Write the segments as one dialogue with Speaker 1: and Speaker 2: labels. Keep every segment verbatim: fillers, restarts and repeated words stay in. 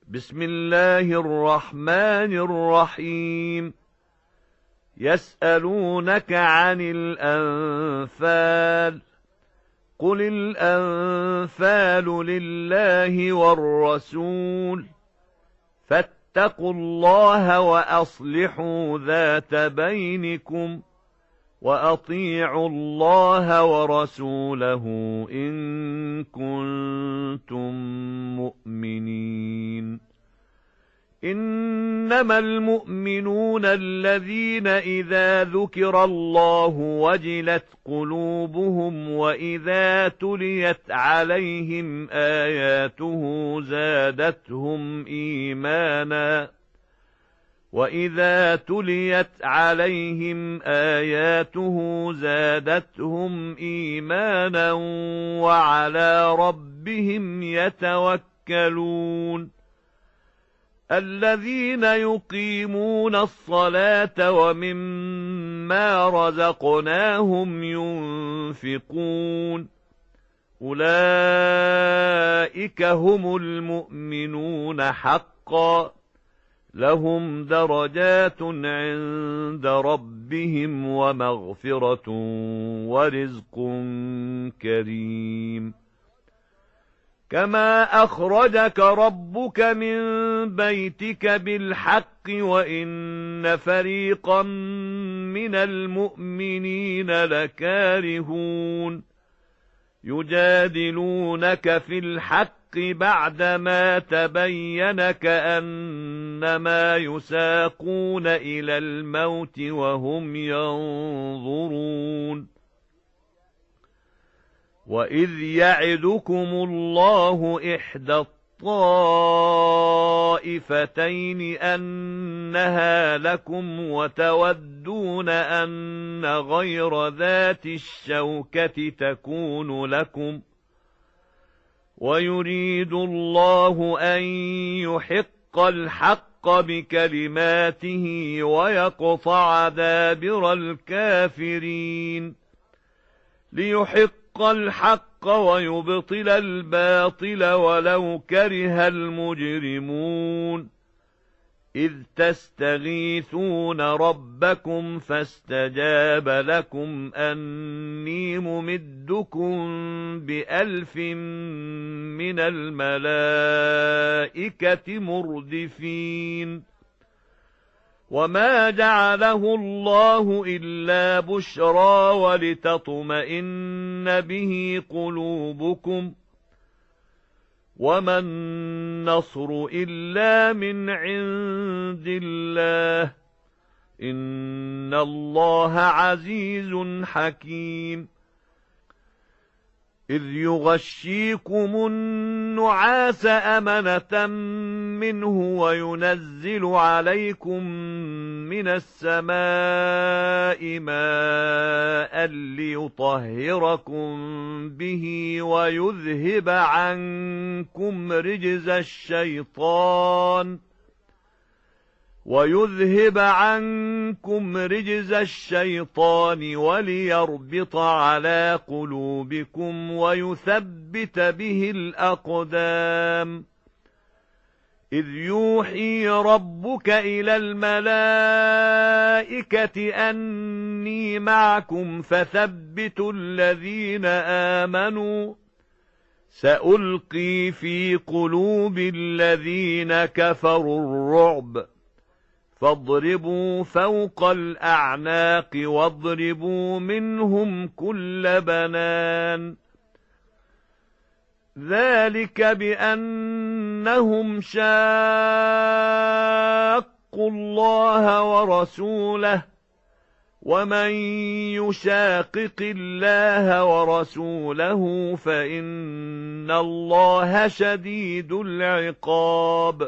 Speaker 1: بسم الله الرحمن الرحيم. يسألونك عن الأنفال، قل الأنفال لله والرسول، فاتقوا الله وأصلحوا ذات بينكم، وأطيعوا الله ورسوله إن كنتم مؤمنين. إنما المؤمنون الذين إذا ذكر الله وجلت قلوبهم وإذا تليت عليهم آياته زادتهم إيمانا وإذا تليت عليهم آياته زادتهم إيمانا وعلى ربهم يتوكلون. الذين يقيمون الصلاة ومما رزقناهم ينفقون، أولئك هم المؤمنون حقا، لهم درجات عند ربهم ومغفرة ورزق كريم. كما أخرجك ربك من بيتك بالحق وإن فريقا من المؤمنين لكارهون، يجادلونك في الحق بعدما تبين كأنما يساقون إلى الموت وهم ينظرون. وإذ يعدكم الله إحدى الطائفتين أنها لكم وتودون أن غير ذات الشوكة تكون لكم، ويريد الله أن يحق الحق بكلماته ويقطع دابر الكافرين، ليحق الحق ويبطل الباطل ولو كره المجرمون. إذ تستغيثون ربكم فاستجاب لكم أني ممدكم بألف من الملائكة مردفين. وما جعله الله إلا بشرى ولتطمئن به قلوبكم، وما النصر إلا من عند الله، إن الله عزيز حكيم. إذ يغشيكم النعاس أمنة منه وينزل عليكم من السماء ماء ليطهركم به ويذهب عنكم رجز الشيطان ويذهب عنكم رجز الشيطان وليربط على قلوبكم ويثبت به الأقدام. إذ يوحي ربك إلى الملائكة أني معكم فثبتوا الذين آمنوا، سألقي في قلوب الذين كفروا الرعب، فاضربوا فوق الأعناق واضربوا منهم كل بنان. ذلك بأنهم شاقوا الله ورسوله، ومن يشاقق الله ورسوله فإن الله شديد العقاب.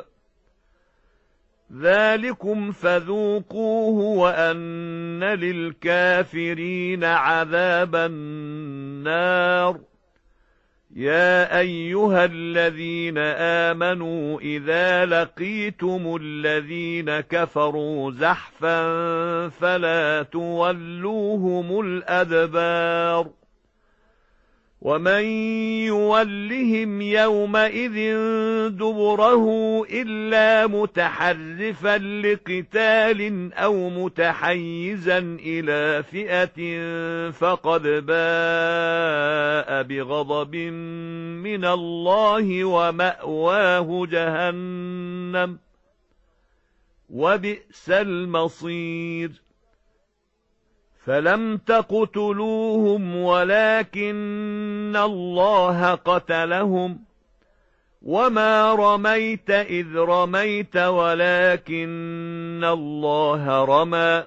Speaker 1: ذلكم فذوقوه وأن للكافرين عذاب النار. يا أيها الذين آمنوا إذا لقيتم الذين كفروا زحفا فلا تولوهم الأدبار، ومن يولهم يومئذ دبره إلا متحرفا لقتال أو متحيزا إلى فئة فقد باء بغضب من الله ومأواه جهنم وبئس المصير فلم تقتلوهم ولكن الله قتلهم وما رميت إذ رميت ولكن الله رمى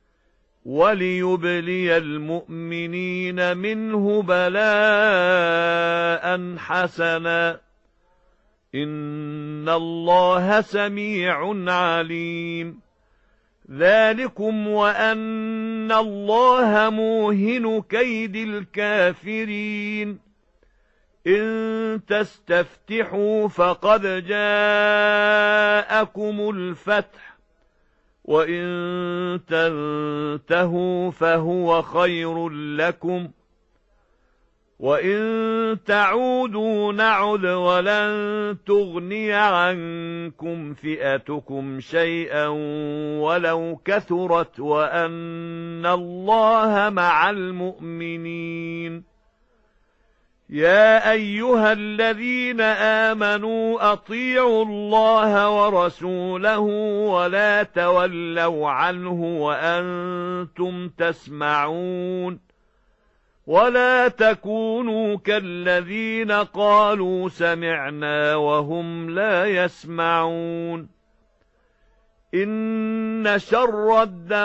Speaker 1: وليبلي المؤمنين منه بلاء حسنا إن الله سميع عليم ذلكم وأن الله موهن كيد الكافرين إن تستفتحوا فقد جاءكم الفتح وإن تنتهوا فهو خير لكم وإن تعودوا نعد ولن تغني عنكم فئتكم شيئا ولو كثرت وأن الله مع المؤمنين يا أيها الذين آمنوا أطيعوا الله ورسوله ولا تولوا عنه وأنتم تسمعون ولا تكونوا كالذين قالوا سمعنا وهم لا يسمعون إن شر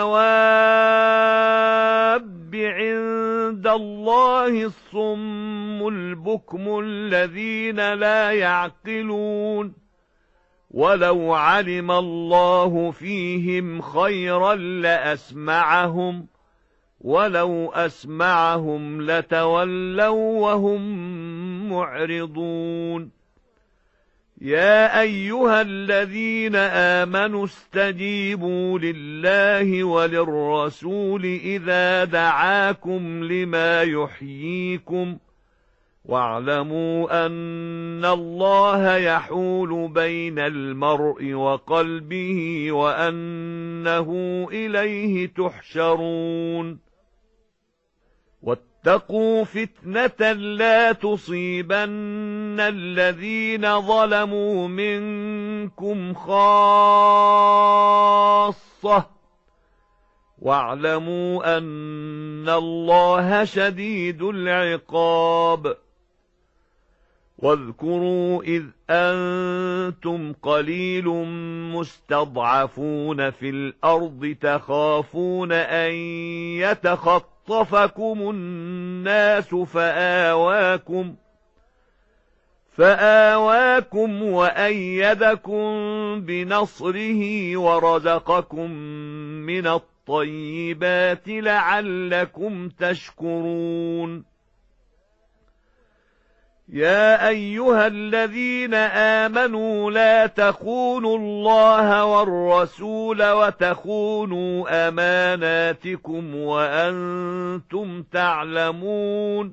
Speaker 1: الدواب عند الله الصم البكم الذين لا يعقلون ولو علم الله فيهم خيرا لأسمعهم ولو أسمعهم لتولوا وهم معرضون يا أيها الذين آمنوا استجيبوا لله وللرسول إذا دعاكم لما يحييكم واعلموا أن الله يحول بين المرء وقلبه وأنه إليه تحشرون واتقوا فتنة لا تصيبن الذين ظلموا منكم خاصة واعلموا أن الله شديد العقاب واذكروا إذ أنتم قليل مستضعفون في الأرض تخافون أن يتخطفكم الناس فآواكم فآواكم وأيدكم بنصره ورزقكم من الطيبات لعلكم تشكرون يا أيها الذين آمنوا لا تخونوا الله والرسول وتخونوا أماناتكم وأنتم تعلمون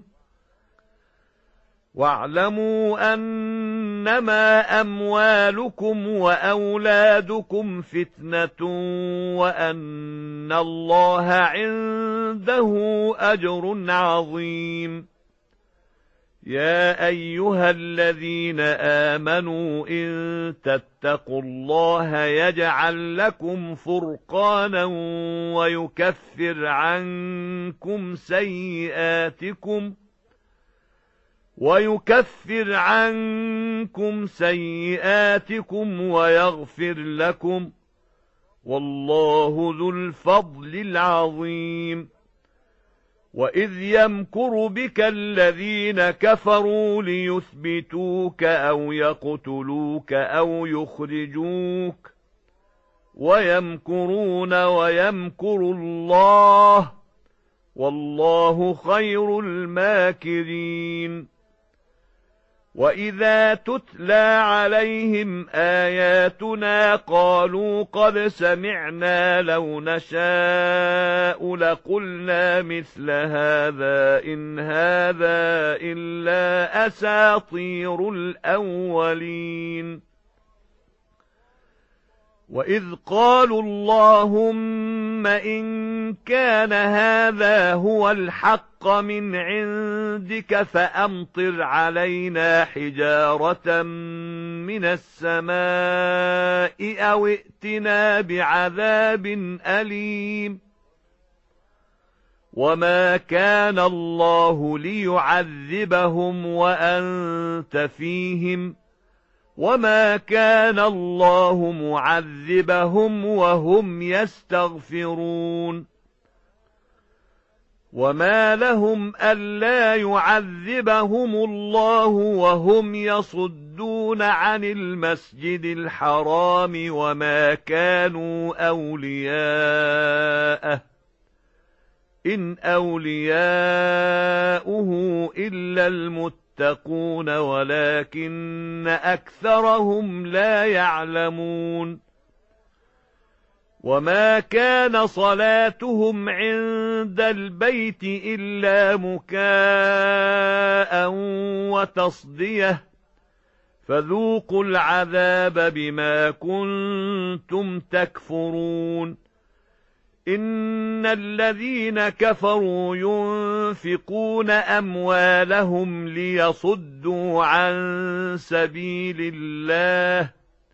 Speaker 1: واعلموا أنما أموالكم وأولادكم فتنة وأن الله عنده أجر عظيم يا أيها الذين آمنوا إن تتقوا الله يجعل لكم فرقانا ويكفر عنكم سيئاتكم ويكفر عنكم سيئاتكم ويغفر لكم والله ذو الفضل العظيم وإذ يمكر بك الذين كفروا ليثبتوك أو يقتلوك أو يخرجوك ويمكرون ويمكر الله والله خير الماكرين وَإِذَا تُتْلَى عَلَيْهِمْ آيَاتُنَا قَالُوا قَدْ سَمِعْنَا لَوْ نَشَاءُ لَقُلْنَا مِثْلَ هَذَا إِنْ هَذَا إِلَّا أَسَاطِيرُ الْأَوَّلِينَ وَإِذْ قَالُوا اللَّهُمَّ إِنْ كَانَ هَذَا هُوَ الْحَقَّ مِنْ عِنْدِكَ فَأَمْطِرْ عَلَيْنَا حِجَارَةً مِنَ السَّمَاءِ أَوْ ائْتِنَا بِعَذَابٍ أَلِيمٍ وَمَا كَانَ اللَّهُ لِيُعَذِّبَهُمْ وَأَنْتَ فِيهِمْ وَمَا كَانَ اللَّهُ مُعَذِّبَهُمْ وَهُمْ يَسْتَغْفِرُونَ وَمَا لَهُمْ أَلَّا يُعَذِّبَهُمُ اللَّهُ وَهُمْ يَصُدُّونَ عَنِ الْمَسْجِدِ الْحَرَامِ وَمَا كَانُوا أَوْلِيَاءَهُ إِنْ أَوْلِيَاؤُهُ إِلَّا الْمُتَّقُونَ وَلَكِنَّ أَكْثَرَهُمْ لَا يَعْلَمُونَ وَمَا كَانَ صَلَاتُهُمْ عِندَ الْبَيْتِ إِلَّا مُكَاءً وَتَصْدِيَةً فَذُوقُوا الْعَذَابَ بِمَا كُنتُمْ تَكْفُرُونَ إِنَّ الَّذِينَ كَفَرُوا يُنْفِقُونَ أَمْوَالَهُمْ لِيَصُدُّوا عَن سَبِيلِ اللَّهِ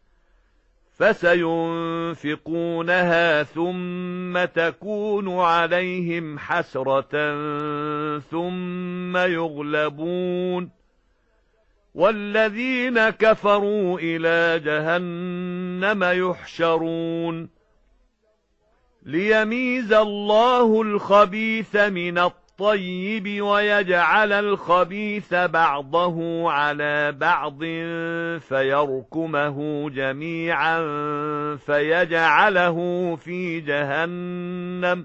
Speaker 1: فَسَيُنْفِقُونَهَا ثُمَّ تَكُونُ عَلَيْهِمْ حَسْرَةً ثُمَّ يُغْلَبُونَ وَالَّذِينَ كَفَرُوا إِلَى جَهَنَّمَ يُحْشَرُونَ لِيَمِيزَ اللَّهُ الْخَبِيثَ مِنَ الطَّيِّبِ وَيَجْعَلَ الْخَبِيثَ بَعْضَهُ عَلَى بَعْضٍ فَيَرْكُمَهُ جَمِيعًا فَيَجْعَلَهُ فِي جَهَنَّمَ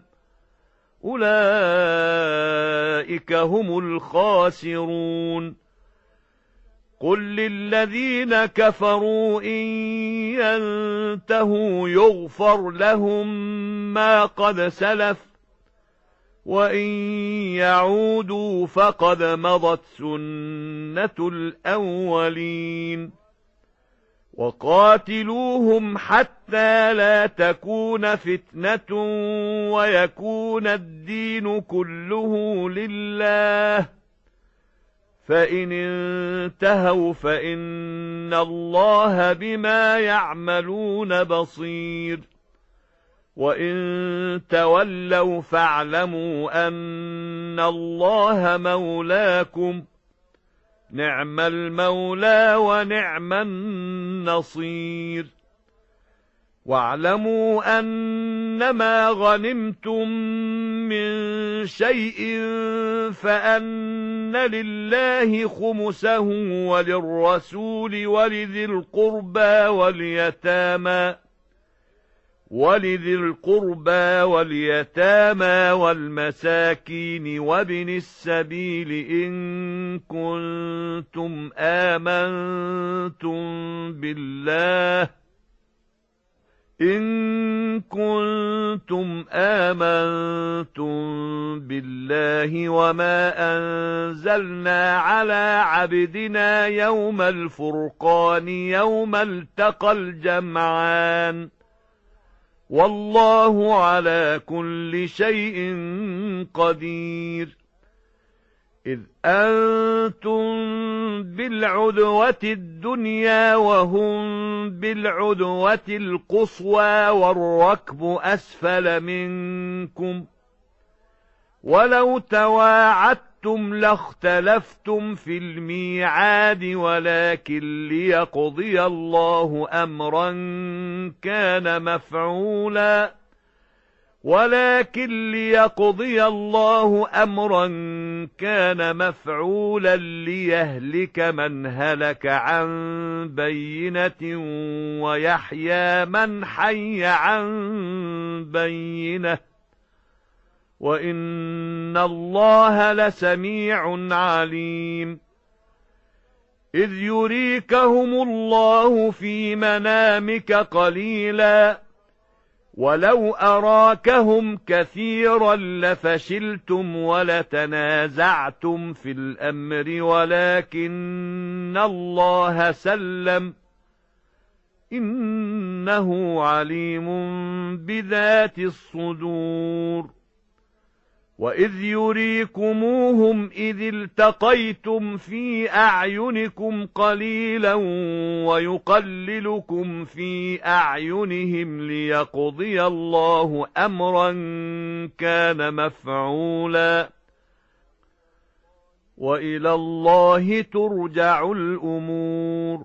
Speaker 1: أُولَئِكَ هُمُ الْخَاسِرُونَ قُل لِّلَّذِينَ كَفَرُوا إِن يَنْتَهُوا يُغْفَرْ لَهُم مَّا قَدْ سَلَفَ وَإِن يَعُودُوا فَقَدْ مَضَتْ سُنَّةُ الْأَوَّلِينَ وَقَاتِلُوهُمْ حَتَّى لَا تَكُونَ فِتْنَةٌ وَيَكُونَ الدِّينُ كُلُّهُ لِلَّهِ فَإِنِ انتهوا فَإِنَّ اللَّهَ بِمَا يَعْمَلُونَ بَصِيرٌ وَإِن تَوَلَّوْا فَاعْلَمُوا أَنَّ اللَّهَ مَوْلَاكُمْ نِعْمَ الْمَوْلَى وَنِعْمَ النَّصِيرُ وَاعْلَمُوا أَنَّمَا غَنِمْتُم مِّن شَيْءٍ فَأَنَّ لِلَّهِ خُمُسَهُ وَلِلرَّسُولِ وَلِذِي الْقُرْبَى وَالْيَتَامَى وَلِذِي الْقُرْبَى وَالْيَتَامَى وَالْمَسَاكِينِ وَابْنِ السَّبِيلِ إِن كُنتُمْ آمَنتُم بِاللَّهِ إِن كُنتُمْ آمَنتُم بِاللَّهِ وَمَا أَنزَلْنَا عَلَى عَبْدِنَا يَوْمَ الْفُرْقَانِ يَوْمَ الْتَقَى الْجَمْعَانِ وَاللَّهُ عَلَى كُلِّ شَيْءٍ قَدِيرٌ إِذْ أَنْتُمْ بِالْعُدْوَةِ الدُّنْيَا وَهُمْ بِالْعُدْوَةِ الْقُصْوَى وَالرَّكْبُ أَسْفَلَ مِنْكُمْ وَلَوْ تَوَاعَدتُّمْ لَاخْتَلَفْتُمْ فِي الْمِيعَادِ وَلَكِنْ لِيَقْضِيَ اللَّهُ أَمْرًا كَانَ مَفْعُولًا ولكن ليقضي الله أمرا كان مفعولا ليهلك من هلك عن بينة ويحيى من حي عن بينة وإن الله لسميع عليم إذ يريكهم الله في منامك قليلا ولو أراكهم كثيرا لفشلتم ولتنازعتم في الأمر ولكن الله سلم إنه عليم بذات الصدور وإذ يريكموهم إذ التقيتم في أعينكم قليلا ويقللكم في أعينهم ليقضي الله أمرا كان مفعولا وإلى الله ترجع الأمور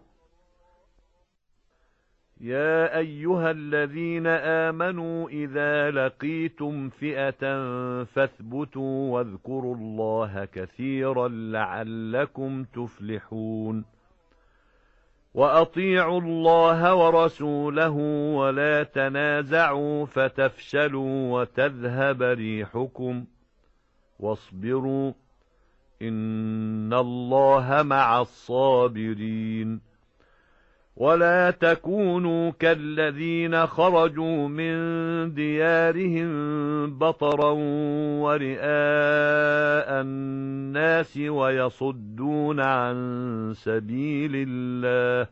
Speaker 1: يا أيها الذين آمنوا إذا لقيتم فئة فاثبتوا واذكروا الله كثيرا لعلكم تفلحون وأطيعوا الله ورسوله ولا تنازعوا فتفشلوا وتذهب ريحكم واصبروا إن الله مع الصابرين ولا تكونوا كالذين خرجوا من ديارهم بطرا ورئاء الناس ويصدون عن سبيل الله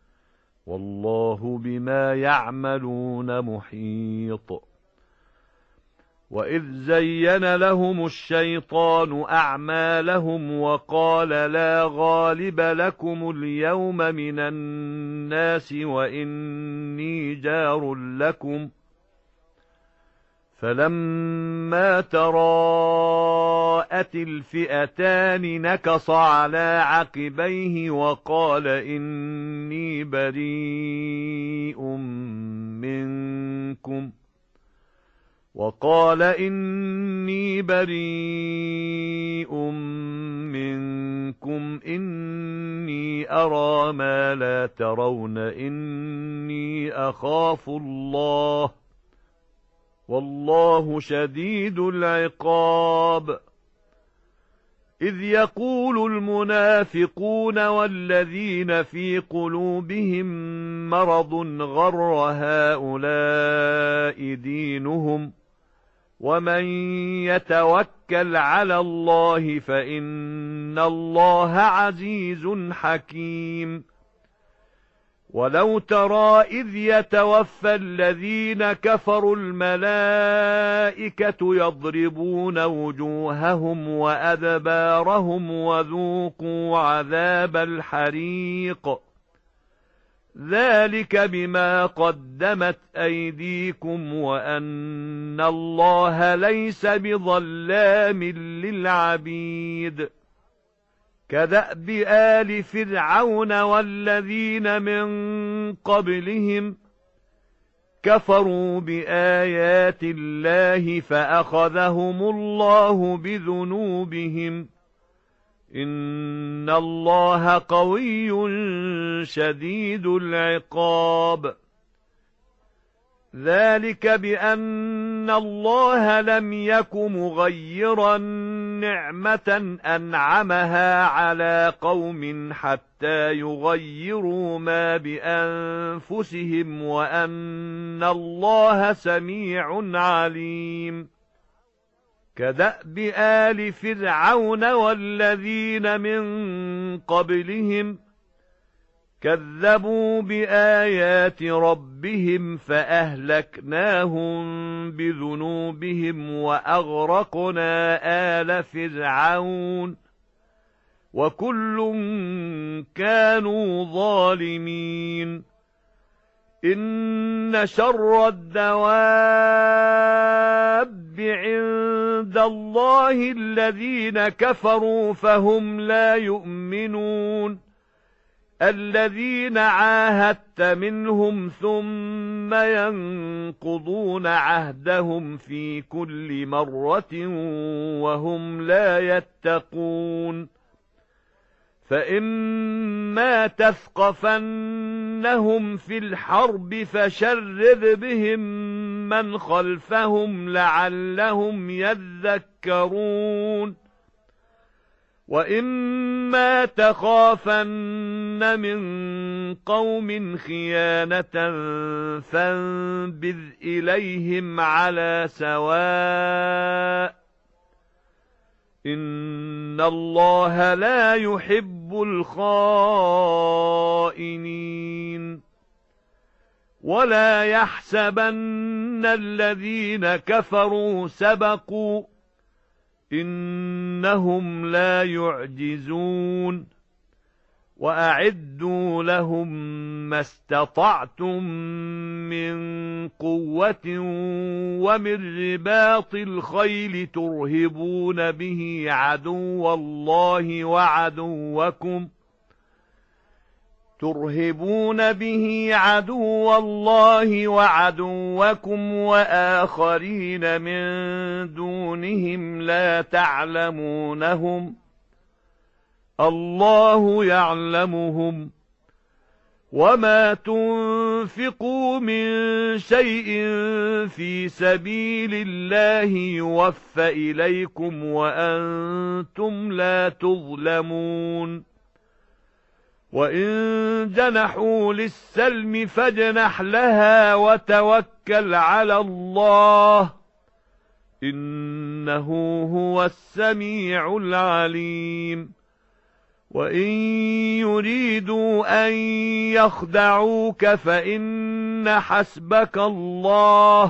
Speaker 1: والله بما يعملون محيط وإذ زين لهم الشيطان أعمالهم وقال لا غالب لكم اليوم من الناس وإني جار لكم فلما تراءت الفئتان نكص على عقبيه وقال إني بريء منكم وقال إني بريء منكم إني أرى ما لا ترون إني أخاف الله والله شديد العقاب إذ يقول المنافقون والذين في قلوبهم مرض غر هؤلاء دينهم ومن يتوكل على الله فإن الله عزيز حكيم ولو ترى إذ يتوفى الذين كفروا الملائكة يضربون وجوههم وأدبارهم وذوقوا عذاب الحريق ذلك بما قدمت أيديكم وأن الله ليس بظلام للعبيد كدأب آل فرعون والذين من قبلهم كفروا بآيات الله فأخذهم الله بذنوبهم إن الله قوي شديد العقاب ذلك بأن الله لم يك مغيرا نعمة أنعمها على قوم حتى يغيروا ما بأنفسهم وأن الله سميع عليم كدأب آل فرعون والذين من قبلهم كذبوا بآيات ربهم فأهلكناهم بذنوبهم وأغرقنا آل فرعون وكل كانوا ظالمين إن شر الدواب عند الله الذين كفروا فهم لا يؤمنون الذين عاهدت منهم ثم ينقضون عهدهم في كل مرة وهم لا يتقون فإما تثقفنهم في الحرب فشرد بهم من خلفهم لعلهم يذكرون وَإِمَّا تَخَافَنَّ مِن قَوْمٍ خِيَانَةً فَانبِذْ إِلَيْهِمْ عَلَى سَوَاءٍ إِنَّ اللَّهَ لَا يُحِبُّ الْخَائِنِينَ وَلَا يَحْسَبَنَّ الَّذِينَ كَفَرُوا سَبَقُوا إِنَّهُمْ لَا يُعْجِزُونَ وَأَعِدُّوا لَهُم مَّا اسْتَطَعْتُم مِّن قُوَّةٍ وَمِن رِّبَاطِ الْخَيْلِ تُرْهِبُونَ بِهِ عَدُوَّ اللَّهِ وَعَدُوَّكُمْ ترهبون به عدو الله وعدوكم وآخرين من دونهم لا تعلمونهم الله يعلمهم وما تنفقوا من شيء في سبيل الله يوفى إليكم وأنتم لا تظلمون وَإِن جَنَحُوا لِلسَّلْمِ فَاجْنَحْ لَهَا وَتَوَكَّلْ عَلَى اللَّهِ إِنَّهُ هُوَ السَّمِيعُ الْعَلِيمُ وَإِن يُرِيدُوا أَن يَخْدَعُوكَ فَإِنَّ حَسْبَكَ اللَّهُ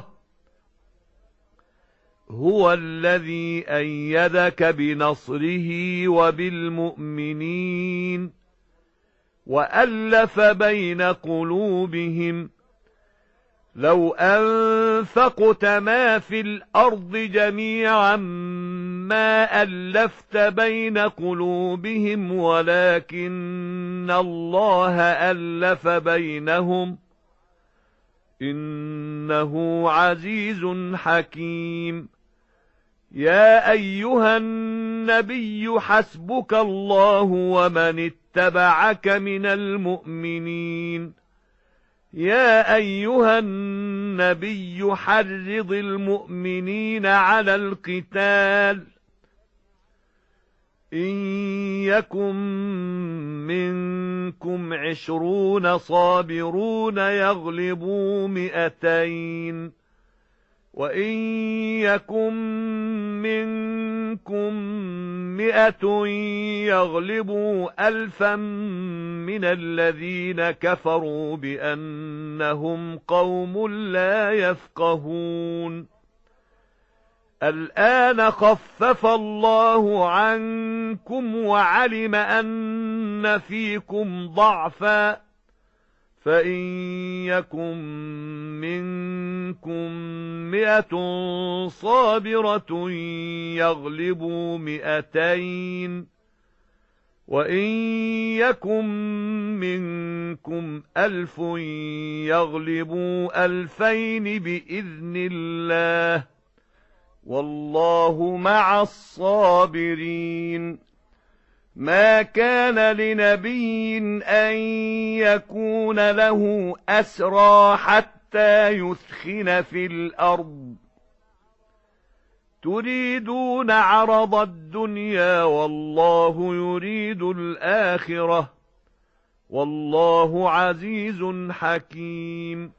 Speaker 1: هُوَ الَّذِي أَيَّدَكَ بِنَصْرِهِ وَبِالْمُؤْمِنِينَ وَأَلَّفَ بَيْنَ قُلُوبِهِمْ لَوْ أَنفَقْتَ مَا فِي الْأَرْضِ جَمِيعًا مَا أَلَّفْتَ بَيْنَ قُلُوبِهِمْ وَلَكِنَّ اللَّهَ أَلَّفَ بَيْنَهُمْ إِنَّهُ عَزِيزٌ حَكِيمٌ يَا أَيُّهَا النَّبِيُّ حَسْبُكَ اللَّهُ وَمَنِ اتَّبَعَكَ مِنَ الْمُؤْمِنِينَ يَا أَيُّهَا النَّبِيُّ حَرِّضِ الْمُؤْمِنِينَ عَلَى الْقِتَالِ إِن يَكُن مِّنكُمْ عِشْرُونَ صَابِرُونَ يَغْلِبُوا مِائَتَيْنِ وَإِن يَكُن مِّنكُم مِّائَةٌ يَغْلِبُوا أَلْفًا مِّنَ الَّذِينَ كَفَرُوا بِأَنَّهُمْ قَوْمٌ لَّا يَفْقَهُونَ الْآنَ خَفَّفَ اللَّهُ عَنكُمْ وَعَلِمَ أَنَّ فِيكُمْ ضَعْفًا فَإِن يَكُن مِّنكُم مِّائَةٌ صَابِرَةٌ يَغْلِبُوا مِائَتَيْنِ وَإِن يَكُن مِّنكُمْ أَلْفٌ يَغْلِبُوا أَلْفَيْنِ بِإِذْنِ اللَّهِ وَاللَّهُ مَعَ الصَّابِرِينَ مَا كَانَ لِنَبِيٍّ أَن يَكُونَ لَهُ أَسْرَىٰ حَتَّىٰ يُثْخِنَ فِي الْأَرْضِ تُرِيدُونَ عَرَضَ الدُّنْيَا وَاللَّهُ يُرِيدُ الْآخِرَةَ وَاللَّهُ عَزِيزٌ حَكِيمٌ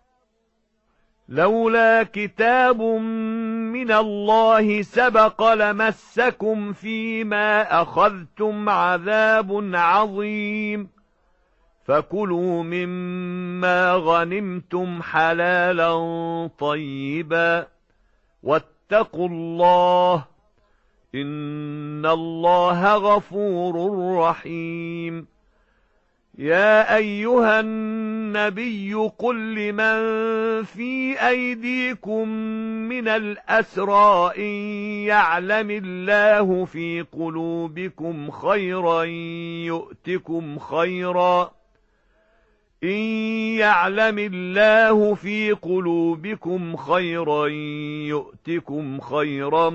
Speaker 1: لولا كتاب من الله سبق لمسكم فيما أخذتم عذاب عظيم فكلوا مما غنمتم حلالا طيبا واتقوا الله إن الله غفور رحيم يا أيها النبي قل لمن في أيديكم من الأسرى إن يعلم الله في قلوبكم خيرا يؤتكم خيرا إن يعلم الله في قلوبكم خيرا يؤتكم خيرا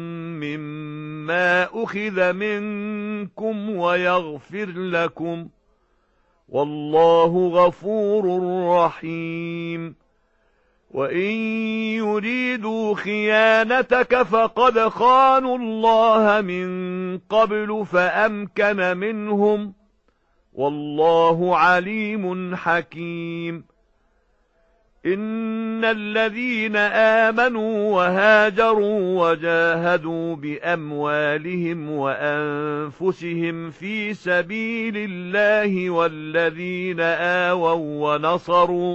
Speaker 1: مما أخذ منكم ويغفر لكم والله غفور رحيم وإن يريدوا خيانتك فقد خانوا الله من قبل فأمكن منهم والله عليم حكيم إن الذين آمنوا وهاجروا وجاهدوا بأموالهم وأنفسهم في سبيل الله والذين آووا ونصروا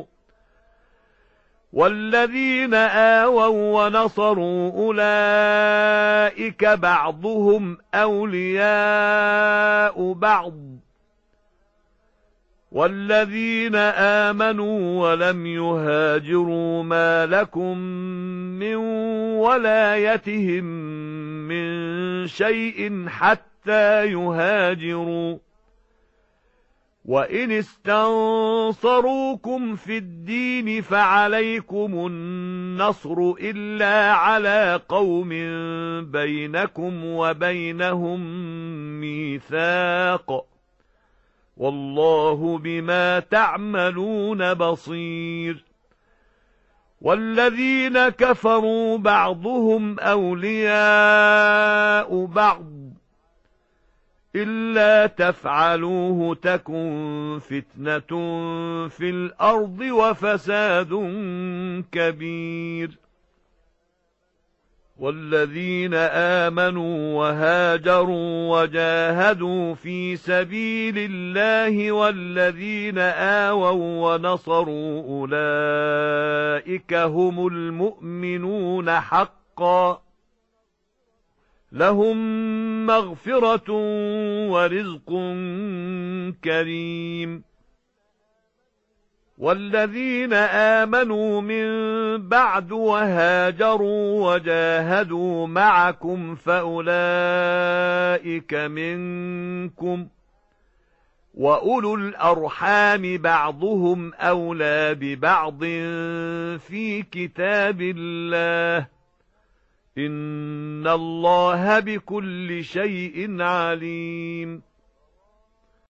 Speaker 1: والذين آووا ونصروا أولئك بعضهم أولياء بعض والذين آمنوا ولم يهاجروا ما لكم من ولايتهم من شيء حتى يهاجروا وإن استنصروكم في الدين فعليكم النصر إلا على قوم بينكم وبينهم ميثاق والله بما تعملون بصير والذين كفروا بعضهم أولياء بعض إلا تفعلوه تكن فتنة في الأرض وفساد كبير والذين آمنوا وهاجروا وجاهدوا في سبيل الله والذين آووا ونصروا أولئك هم المؤمنون حقا لهم مغفرة ورزق كريم والذين آمنوا من بعد وهاجروا وجاهدوا معكم فأولئك منكم وأولو الأرحام بعضهم أولى ببعض في كتاب الله إن الله بكل شيء عليم